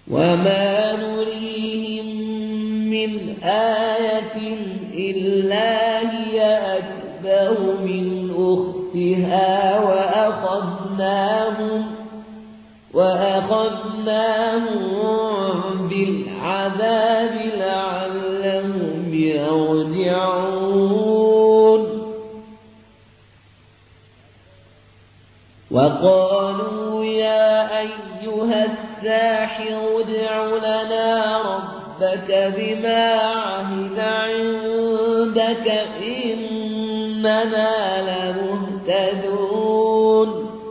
وما نريهم من آية إلا هي أكبر من أختها وأخذناهم بالعذاب لعلهم يرجعون وقالوا يا أيها الساحر ادع لنا ربك بما عهد عندك إننا لمهتدون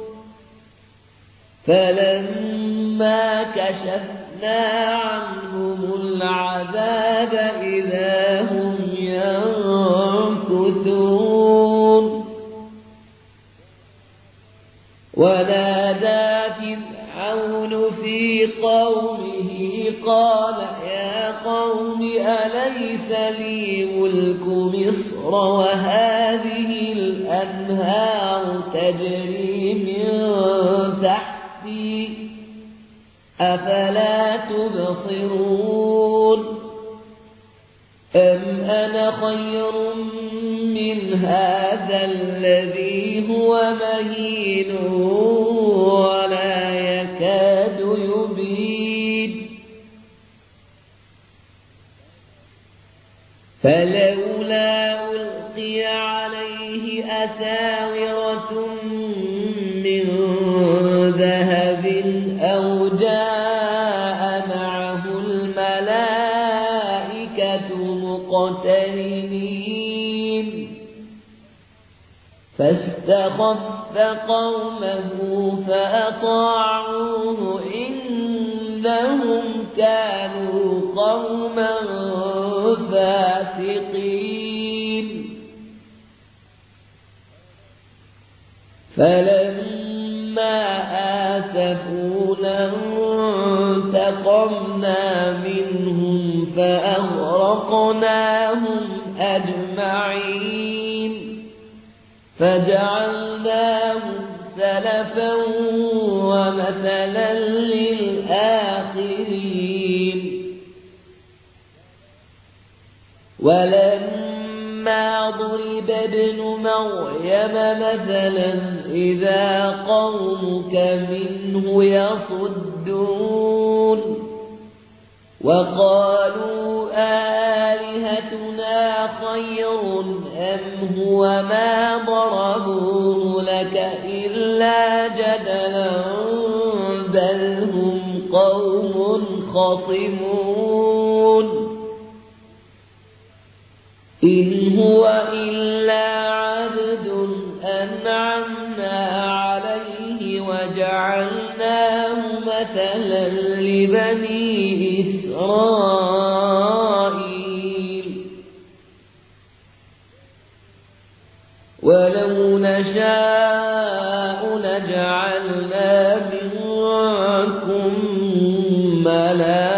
فلما كشفنا عنهم العذاب إذا هم ينكثون ونادى فرعون في قومه قال يا قوم أليس لي ملك مصر وهذه الأنهار تجري من تحتي أفلا تبصرون أم أنا خير من هذا الذي هو مهين ولا يكاد يبين فلولا ألقي عليه أساورة من ذهب أو جاء معه الملائكة مقترنين فاستخف قومه فأطاعوه إنهم كانوا قوما فاسقين فلما آسفونا انتقمنا منهم فأغرقناهم أجمعين فجعلناهم سلفا ومثلا للآخرين ولما ضرب ابن مريم مثلا إذا قومك منه يصدون وقالوا آلهتنا خير أم هو ما ضربوه لك إلا جدلا بل هم قوم خصمون إن هو إلا عبد أنعمنا عليه وجعلناه مثلا لبني إسرائيل ولو نشاء لجعلنا منكم ملائكة